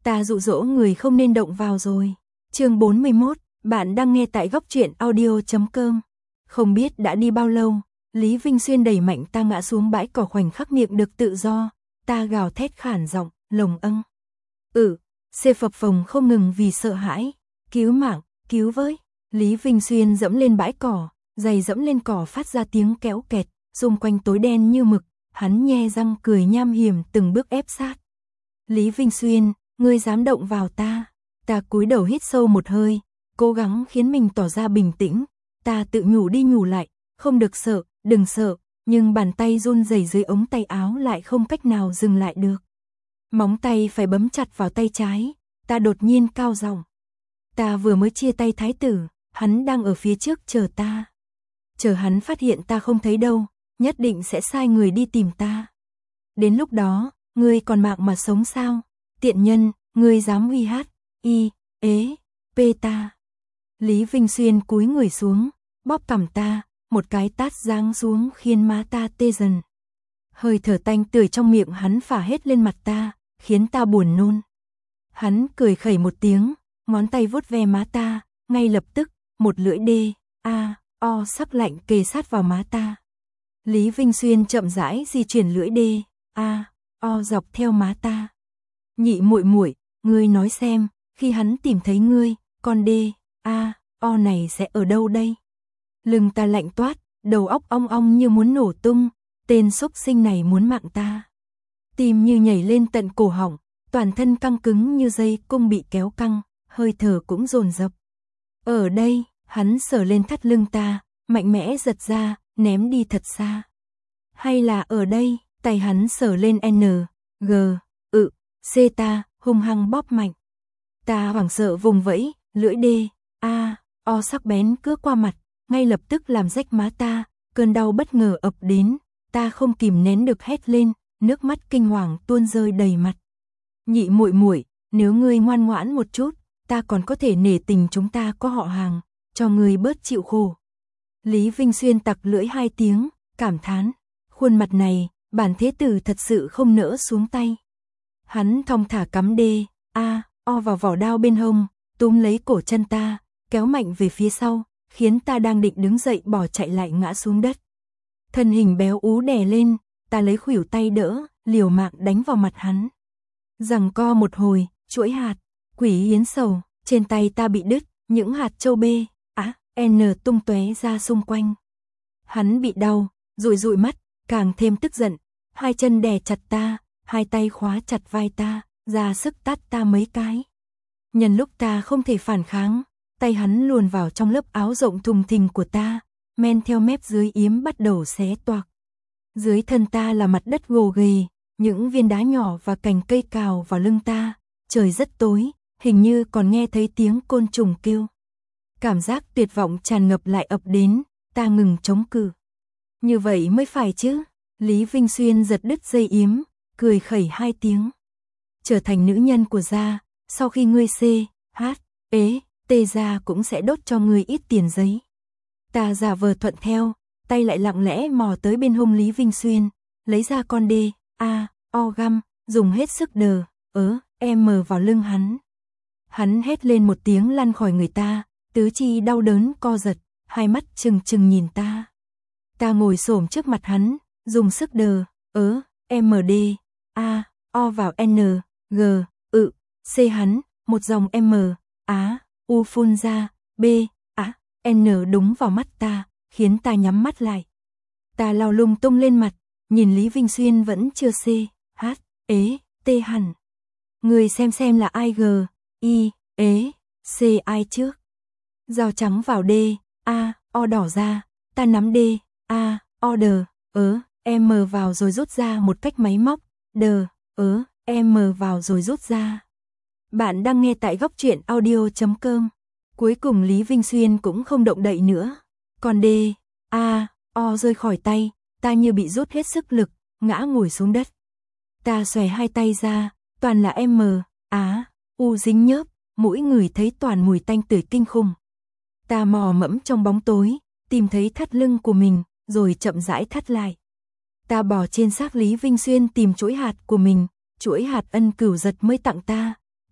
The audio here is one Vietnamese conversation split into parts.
Ta dụ dỗ người không nên động vào rồi. Chương 41, bạn đang nghe tại góc truyện audio.com. Không biết đã đi bao lâu, Lý Vinh Xuyên đẩy mạnh ta ngã xuống bãi cỏ, khoảnh khắc miệng được tự do, ta gào thét khản giọng, lồng âng. Xê phập phồng không ngừng vì sợ hãi. Cứu mạng, cứu với. Lý Vinh Xuyên dẫm lên bãi cỏ, giày dẫm lên cỏ phát ra tiếng kéo kẹt, xung quanh tối đen như mực, hắn nhe răng cười nham hiểm từng bước ép sát. Lý Vinh Xuyên, ngươi dám động vào ta. Ta cúi đầu hít sâu một hơi, cố gắng khiến mình tỏ ra bình tĩnh, ta tự nhủ đi nhủ lại, không được sợ, đừng sợ, nhưng bàn tay run rẩy dưới ống tay áo lại không cách nào dừng lại được. Móng tay phải bấm chặt vào tay trái, ta đột nhiên cao giọng. Ta vừa mới chia tay thái tử, hắn đang ở phía trước chờ ta. Chờ hắn phát hiện ta không thấy đâu, nhất định sẽ sai người đi tìm ta. Đến lúc đó, ngươi còn mạng mà sống sao? Tiện nhân, ngươi dám uy ta. Lý Vinh Xuyên cúi người xuống, bóp cằm ta, một cái tát giáng xuống khiến má ta tê dần. Hơi thở tanh tưởi trong miệng hắn phả hết lên mặt ta, khiến ta buồn nôn. Hắn cười khẩy một tiếng, ngón tay vuốt ve má ta, ngay lập tức, một lưỡi sắc lạnh kề sát vào má ta. Lý Vinh Xuyên chậm rãi di chuyển lưỡi dọc theo má ta. Nhị muội muội, ngươi nói xem, khi hắn tìm thấy ngươi, con này sẽ ở đâu đây? Lưng ta lạnh toát, đầu óc ong ong như muốn nổ tung, tên xúc sinh này muốn mạng ta. Tim như nhảy lên tận cổ họng, toàn thân căng cứng như dây cung bị kéo căng, hơi thở cũng dồn dập. Ở đây, hắn sờ lên thắt lưng ta, mạnh mẽ giật ra, ném đi thật xa. Hay là ở đây, tay hắn sờ lên C ta, hung hăng bóp mạnh. Ta hoảng sợ vùng vẫy, lưỡi sắc bén cứa qua mặt, ngay lập tức làm rách má ta, cơn đau bất ngờ ập đến, ta không kìm nén được hét lên, nước mắt kinh hoàng tuôn rơi đầy mặt. Nhị muội muội, nếu ngươi ngoan ngoãn một chút, ta còn có thể nể tình chúng ta có họ hàng, cho ngươi bớt chịu khổ. Lý Vinh Xuyên tặc lưỡi 2 tiếng, cảm thán, khuôn mặt này, bản thế tử thật sự không nỡ xuống tay. Hắn thong thả cắm vào vỏ đao bên hông, túm lấy cổ chân ta, kéo mạnh về phía sau, khiến ta đang định đứng dậy bỏ chạy lại ngã xuống đất. Thân hình béo ú đè lên, ta lấy khuỷu tay đỡ, liều mạng đánh vào mặt hắn. Giằng co một hồi, chuỗi hạt, quỷ yến sầu, trên tay ta bị đứt, những hạt châu tung tóe ra xung quanh. Hắn bị đau, dụi mắt, càng thêm tức giận, 2 chân đè chặt ta, 2 tay khóa chặt vai ta, ra sức tát ta mấy cái. Nhân lúc ta không thể phản kháng, tay hắn luồn vào trong lớp áo rộng thùng thình của ta, men theo mép dưới yếm bắt đầu xé toạc. Dưới thân ta là mặt đất gồ ghề, những viên đá nhỏ và cành cây cào vào lưng ta, trời rất tối, hình như còn nghe thấy tiếng côn trùng kêu. Cảm giác tuyệt vọng tràn ngập lại ập đến, ta ngừng chống cự. Như vậy mới phải chứ. Lý Vinh Xuyên giật đứt dây yếm, cười khẩy 2 tiếng. Trở thành nữ nhân của gia, sau khi ngươi gia cũng sẽ đốt cho ngươi ít tiền giấy. Ta giả vờ thuận theo, tay lại lặng lẽ mò tới bên hông Lý Vinh Xuyên, lấy ra con găm, dùng hết sức vào lưng hắn. Hắn hét lên một tiếng lăn khỏi người ta, tứ chi đau đớn co giật, 2 mắt trừng trừng nhìn ta. Ta ngồi xổm trước mặt hắn, dùng sức vào C hắn, một dòng phun ra, đúng vào mắt ta, khiến ta nhắm mắt lại. Ta lao lung tung lên mặt, nhìn Lý Vinh Xuyên vẫn chưa hẳn. Người xem là ai ai trước. Dao trắng vào đỏ ra, ta nắm vào rồi rút ra một cách máy móc, vào rồi rút ra. Bạn đang nghe tại góc truyện audio.com. Cuối cùng Lý Vinh Xuyên cũng không động đậy nữa. Còn rơi khỏi tay, ta như bị rút hết sức lực, ngã ngồi xuống đất. Ta xòe 2 tay ra, toàn là dính nhớp, mũi người thấy toàn mùi tanh tưởi kinh khủng. Ta mò mẫm trong bóng tối, tìm thấy thắt lưng của mình, rồi chậm rãi thắt lại. Ta bò trên xác Lý Vinh Xuyên tìm chuỗi hạt của mình, chuỗi hạt ân cửu giật mới tặng ta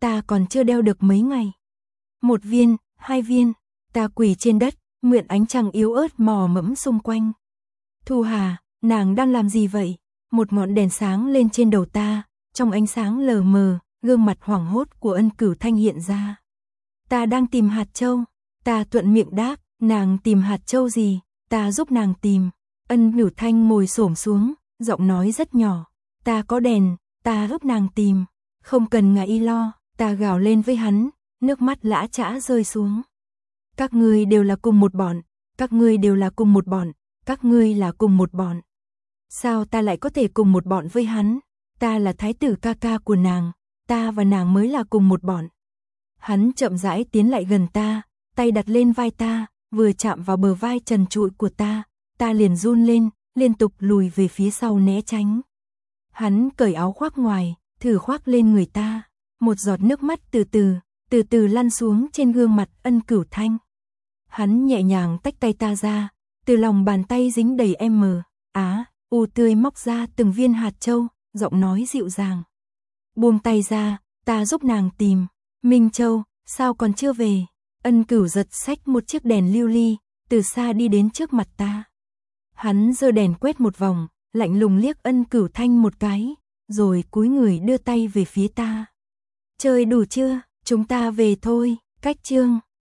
ta còn chưa đeo được mấy ngày. 1 viên, 2 viên, ta quỳ trên đất, mượn ánh trăng yếu ớt mò mẫm xung quanh. Thu Hà, nàng đang làm gì vậy? Một ngọn đèn sáng lên trên đầu ta, trong ánh sáng lờ mờ, gương mặt hoảng hốt của Ân Cửu Thanh hiện ra. Ta đang tìm hạt châu, ta thuận miệng đáp, nàng tìm hạt châu gì, ta giúp nàng tìm. Ân Cửu Thanh ngồi xổm xuống, giọng nói rất nhỏ, ta có đèn, ta giúp nàng tìm, không cần ngại lo, ta gào lên với hắn, nước mắt lã chã rơi xuống. Các ngươi đều là cùng một bọn, các ngươi đều là cùng một bọn, các ngươi là cùng một bọn. Sao ta lại có thể cùng một bọn với hắn? Ta là thái tử ca ca của nàng, ta và nàng mới là cùng một bọn. Hắn chậm rãi tiến lại gần ta, tay đặt lên vai ta, vừa chạm vào bờ vai trần trụi của ta liền run lên, liên tục lùi về phía sau né tránh. Hắn cởi áo khoác ngoài, thử khoác lên người ta, một giọt nước mắt từ từ lăn xuống trên gương mặt Ân Cửu Thanh. Hắn nhẹ nhàng tách tay ta ra, từ lòng bàn tay dính đầy u tươi móc ra từng viên hạt châu, giọng nói dịu dàng. Buông tay ra, ta giúp nàng tìm. Minh Châu, sao còn chưa về? Ân Cửu giật xách một chiếc đèn lưu ly, từ xa đi đến trước mặt ta. Hắn giơ đèn quét một vòng, lạnh lùng liếc Ân Cửu Thanh một cái, rồi cúi người đưa tay về phía ta. Chơi đủ chưa? Chúng ta về thôi. Cách chương